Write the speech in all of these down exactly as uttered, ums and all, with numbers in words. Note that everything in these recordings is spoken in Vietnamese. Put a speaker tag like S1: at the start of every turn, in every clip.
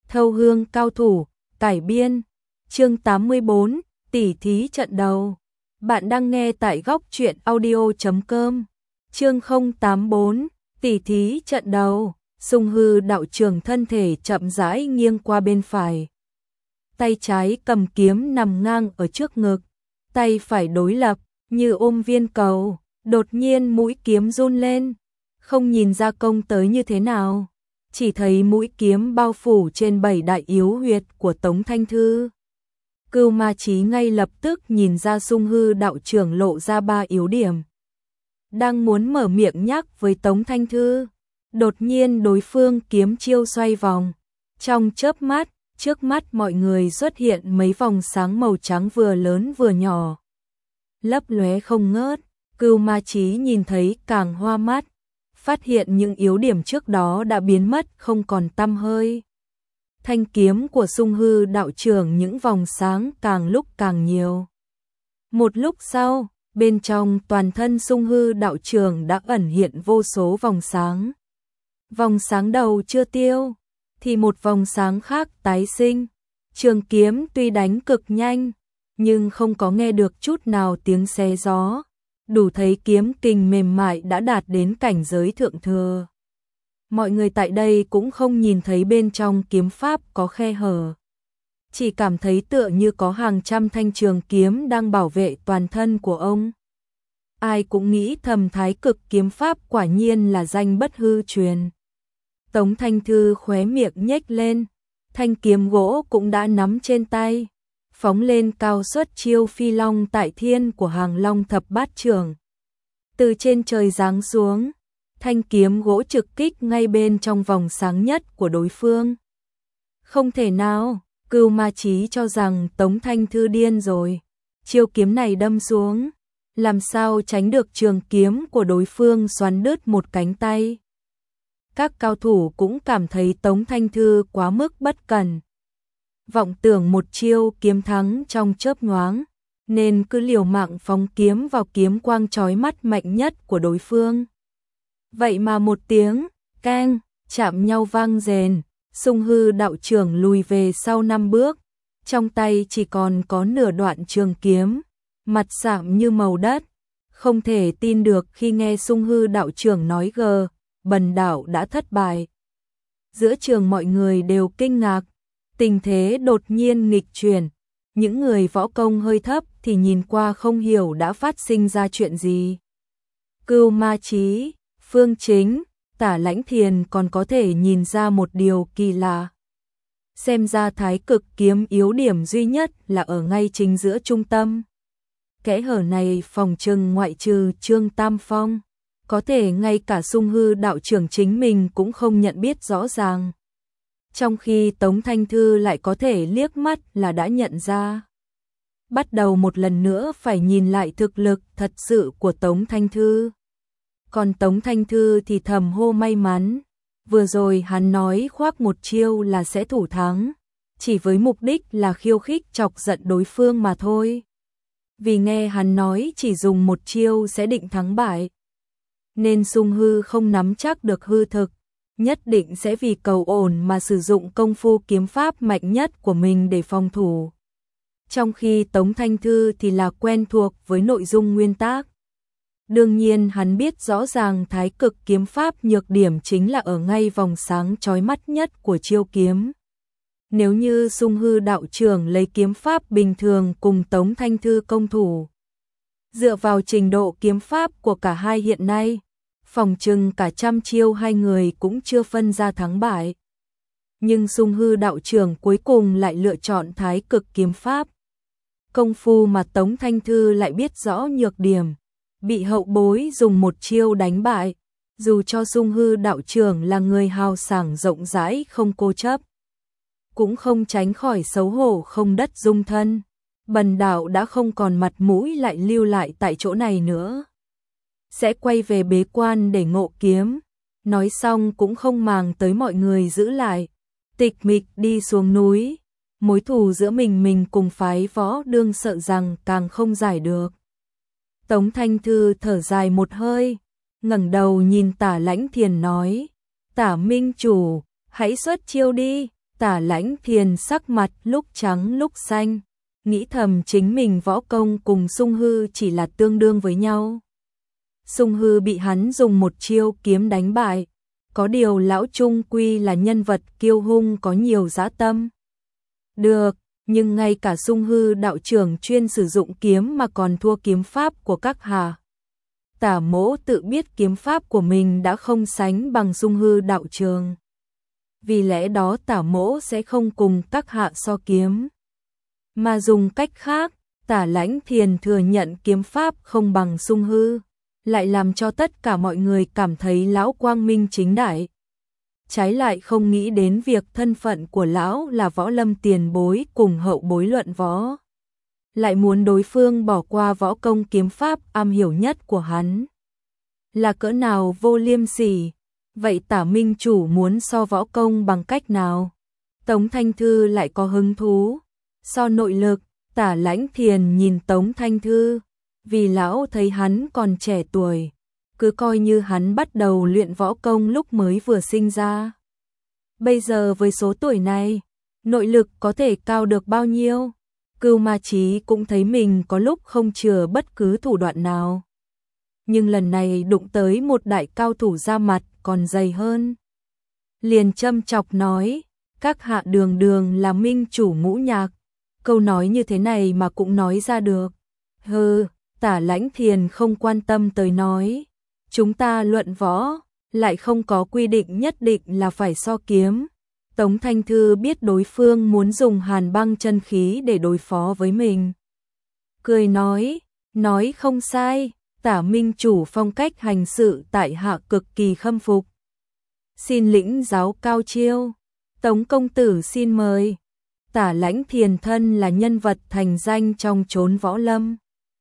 S1: Thâu hương cao thủ, cải biên. Chương tám mươi bốn, tỉ thí trận đầu. Bạn đang nghe tại góc truyện audio chấm com. Chương không tám bốn, tỉ thí trận đầu. Sung Hư đạo trưởng thân thể chậm rãi nghiêng qua bên phải. Tay trái cầm kiếm nằm ngang ở trước ngực, tay phải đối lập như ôm viên cầu. Đột nhiên mũi kiếm run lên, không nhìn ra công tới như thế nào, chỉ thấy mũi kiếm bao phủ trên bảy đại yếu huyệt của Tống Thanh Thư. Cưu Ma Chí ngay lập tức nhìn ra Sung Hư đạo trưởng lộ ra ba yếu điểm. Đang muốn mở miệng nhắc với Tống Thanh Thư, đột nhiên đối phương kiếm chiêu xoay vòng. Trong chớp mắt, trước mắt mọi người xuất hiện mấy vòng sáng màu trắng vừa lớn vừa nhỏ, lấp lóe không ngớt. Cưu Ma Chí nhìn thấy càng hoa mắt, phát hiện những yếu điểm trước đó đã biến mất không còn tăm hơi. Thanh kiếm của Sung Hư đạo trưởng những vòng sáng càng lúc càng nhiều. Một lúc sau, bên trong toàn thân Sung Hư đạo trưởng đã ẩn hiện vô số vòng sáng. Vòng sáng đầu chưa tiêu, thì một vòng sáng khác tái sinh. Trường kiếm tuy đánh cực nhanh, nhưng không có nghe được chút nào tiếng xé gió, đủ thấy kiếm kình mềm mại đã đạt đến cảnh giới thượng thừa. Mọi người tại đây cũng không nhìn thấy bên trong kiếm pháp có khe hở, chỉ cảm thấy tựa như có hàng trăm thanh trường kiếm đang bảo vệ toàn thân của ông. Ai cũng nghĩ thầm thái cực kiếm pháp quả nhiên là danh bất hư truyền. Tống Thanh Thư khóe miệng nhếch lên, thanh kiếm gỗ cũng đã nắm trên tay, phóng lên cao xuất chiêu phi long tại thiên của Hàng Long thập bát trưởng. Từ trên trời giáng xuống, thanh kiếm gỗ trực kích ngay bên trong vòng sáng nhất của đối phương. Không thể nào, Cưu Ma Chí cho rằng Tống Thanh Thư điên rồi. Chiêu kiếm này đâm xuống, làm sao tránh được trường kiếm của đối phương xoắn đứt một cánh tay. Các cao thủ cũng cảm thấy Tống Thanh Thư quá mức bất cẩn, vọng tưởng một chiêu kiếm thắng trong chớp nhoáng, nên cứ liều mạng phóng kiếm vào kiếm quang chói mắt mạnh nhất của đối phương. Vậy mà một tiếng keng chạm nhau vang rền, Sung Hư đạo trưởng lùi về sau năm bước, trong tay chỉ còn có nửa đoạn trường kiếm, mặt sạm như màu đất. Không thể tin được khi nghe Sung Hư đạo trưởng nói gờ, bần đạo đã thất bại. Giữa trường mọi người đều kinh ngạc, tình thế đột nhiên nghịch chuyển. Những người võ công hơi thấp thì nhìn qua không hiểu đã phát sinh ra chuyện gì. Cưu Ma Chí, Phương Chính, Tả Lãnh Thiền còn có thể nhìn ra một điều kỳ lạ. Xem ra thái cực kiếm yếu điểm duy nhất là ở ngay chính giữa trung tâm. Kẽ hở này phòng trừng ngoại trừ Trương Tam Phong, có thể ngay cả Sung Hư đạo trưởng chính mình cũng không nhận biết rõ ràng. Trong khi Tống Thanh Thư lại có thể liếc mắt là đã nhận ra. Bắt đầu một lần nữa phải nhìn lại thực lực thật sự của Tống Thanh Thư. Còn Tống Thanh Thư thì thầm hô may mắn. Vừa rồi hắn nói khoác một chiêu là sẽ thủ thắng, chỉ với mục đích là khiêu khích chọc giận đối phương mà thôi. Vì nghe hắn nói chỉ dùng một chiêu sẽ định thắng bại, nên Sung Hư không nắm chắc được hư thực, nhất định sẽ vì cầu ổn mà sử dụng công phu kiếm pháp mạnh nhất của mình để phòng thủ. Trong khi Tống Thanh Thư thì là quen thuộc với nội dung nguyên tác. Đương nhiên hắn biết rõ ràng thái cực kiếm pháp nhược điểm chính là ở ngay vòng sáng chói mắt nhất của chiêu kiếm. Nếu như Sung Hư đạo trưởng lấy kiếm pháp bình thường cùng Tống Thanh Thư công thủ, dựa vào trình độ kiếm pháp của cả hai hiện nay, phòng trừng cả trăm chiêu hai người cũng chưa phân ra thắng bại. Nhưng Sung Hư đạo trưởng cuối cùng lại lựa chọn thái cực kiếm pháp. Công phu mà Tống Thanh Thư lại biết rõ nhược điểm, bị hậu bối dùng một chiêu đánh bại. Dù cho Sung Hư đạo trưởng là người hào sảng rộng rãi không cố chấp, cũng không tránh khỏi xấu hổ không đất dung thân. Bần đạo đã không còn mặt mũi lại lưu lại tại chỗ này nữa, sẽ quay về bế quan để ngộ kiếm. Nói xong cũng không màng tới mọi người giữ lại, tịch mịch đi xuống núi. Mối thù giữa mình mình cùng phái võ đương sợ rằng càng không giải được. Tống Thanh Thư thở dài một hơi, ngẩng đầu nhìn Tả Lãnh Thiền nói, Tả Minh chủ, hãy xuất chiêu đi. Tả Lãnh Thiền sắc mặt lúc trắng lúc xanh, nghĩ thầm chính mình võ công cùng Sung Hư chỉ là tương đương với nhau. Sung Hư bị hắn dùng một chiêu kiếm đánh bại, có điều lão trung quy là nhân vật kiêu hung có nhiều dã tâm. Được, nhưng ngay cả Sung Hư đạo trưởng chuyên sử dụng kiếm mà còn thua kiếm pháp của các hạ. Tả Mỗ tự biết kiếm pháp của mình đã không sánh bằng Sung Hư đạo trường. Vì lẽ đó Tả Mỗ sẽ không cùng các hạ so kiếm. Mà dùng cách khác, Tả Lãnh Thiền thừa nhận kiếm pháp không bằng Sung Hư, lại làm cho tất cả mọi người cảm thấy lão quang minh chính đại. Trái lại không nghĩ đến việc thân phận của lão là võ lâm tiền bối cùng hậu bối luận võ. Lại muốn đối phương bỏ qua võ công kiếm pháp am hiểu nhất của hắn. Là cỡ nào vô liêm sỉ, vậy Tả Minh chủ muốn so võ công bằng cách nào? Tống Thanh Thư lại có hứng thú. So nội lực, Tả Lãnh Thiền nhìn Tống Thanh Thư, vì lão thấy hắn còn trẻ tuổi, cứ coi như hắn bắt đầu luyện võ công lúc mới vừa sinh ra. Bây giờ với số tuổi này, nội lực có thể cao được bao nhiêu? Cưu Ma Chí cũng thấy mình có lúc không chừa bất cứ thủ đoạn nào. Nhưng lần này đụng tới một đại cao thủ ra mặt còn dày hơn. Liền châm chọc nói, các hạ đường đường là minh chủ Ngũ Nhạc. Câu nói như thế này mà cũng nói ra được. Hừ, Tả Lãnh Thiền không quan tâm tới nói. Chúng ta luận võ, lại không có quy định nhất định là phải so kiếm. Tống Thanh Thư biết đối phương muốn dùng hàn băng chân khí để đối phó với mình. Cười nói, nói không sai, Tả Minh chủ phong cách hành sự tại hạ cực kỳ khâm phục. Xin lĩnh giáo cao chiêu, Tống công tử xin mời. Tả Lãnh Thiền thân là nhân vật thành danh trong chốn võ lâm.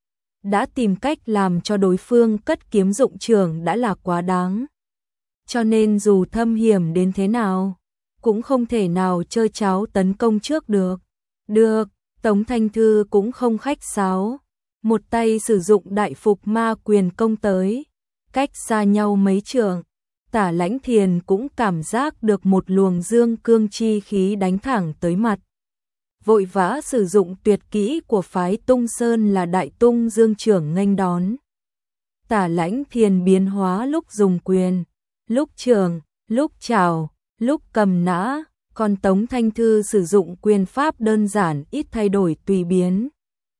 S1: Đã tìm cách làm cho đối phương cất kiếm dụng trường đã là quá đáng. Cho nên dù thâm hiểm đến thế nào, cũng không thể nào chơi cháo tấn công trước được. Được, Tống Thanh Thư cũng không khách sáo. Một tay sử dụng đại phục ma quyền công tới. Cách xa nhau mấy trượng, Tả Lãnh Thiền cũng cảm giác được một luồng dương cương chi khí đánh thẳng tới mặt. Vội vã sử dụng tuyệt kỹ của phái Tung Sơn là Đại Tung Dương Trưởng nghênh đón. Tả Lãnh Thiền biến hóa lúc dùng quyền, lúc trường, lúc chào, lúc cầm nã, còn Tống Thanh Thư sử dụng quyền pháp đơn giản ít thay đổi tùy biến.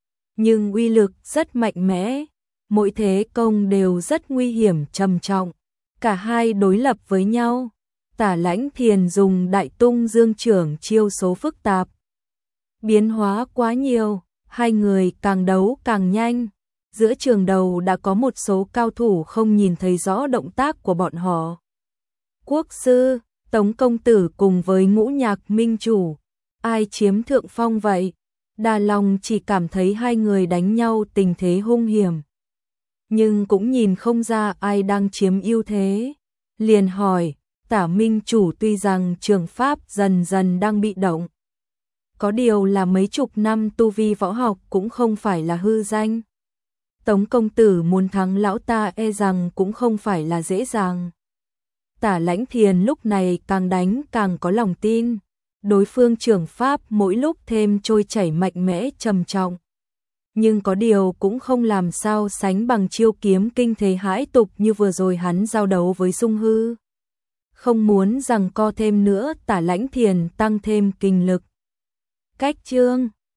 S1: Nhưng uy lực rất mạnh mẽ, mỗi thế công đều rất nguy hiểm trầm trọng. Cả hai đối lập với nhau, Tả Lãnh Thiền dùng Đại Tung Dương Trưởng chiêu số phức tạp. Biến hóa quá nhiều, hai người càng đấu càng nhanh. Giữa trường đầu đã có một số cao thủ không nhìn thấy rõ động tác của bọn họ. Quốc sư, Tống công tử cùng với Ngũ Nhạc minh chủ, ai chiếm thượng phong vậy? Đà Long chỉ cảm thấy hai người đánh nhau tình thế hung hiểm, nhưng cũng nhìn không ra ai đang chiếm ưu thế. Liền hỏi, Tả minh chủ tuy rằng trường pháp dần dần đang bị động, có điều là mấy chục năm tu vi võ học cũng không phải là hư danh. Tống công tử muốn thắng lão ta e rằng cũng không phải là dễ dàng. Tả Lãnh Thiền lúc này càng đánh càng có lòng tin. Đối phương trường pháp mỗi lúc thêm trôi chảy mạnh mẽ trầm trọng. Nhưng có điều cũng không làm sao sánh bằng chiêu kiếm kinh thế hãi tục như vừa rồi hắn giao đấu với Sung Hư. Không muốn rằng co thêm nữa, Tả Lãnh Thiền tăng thêm kinh lực. Cách chương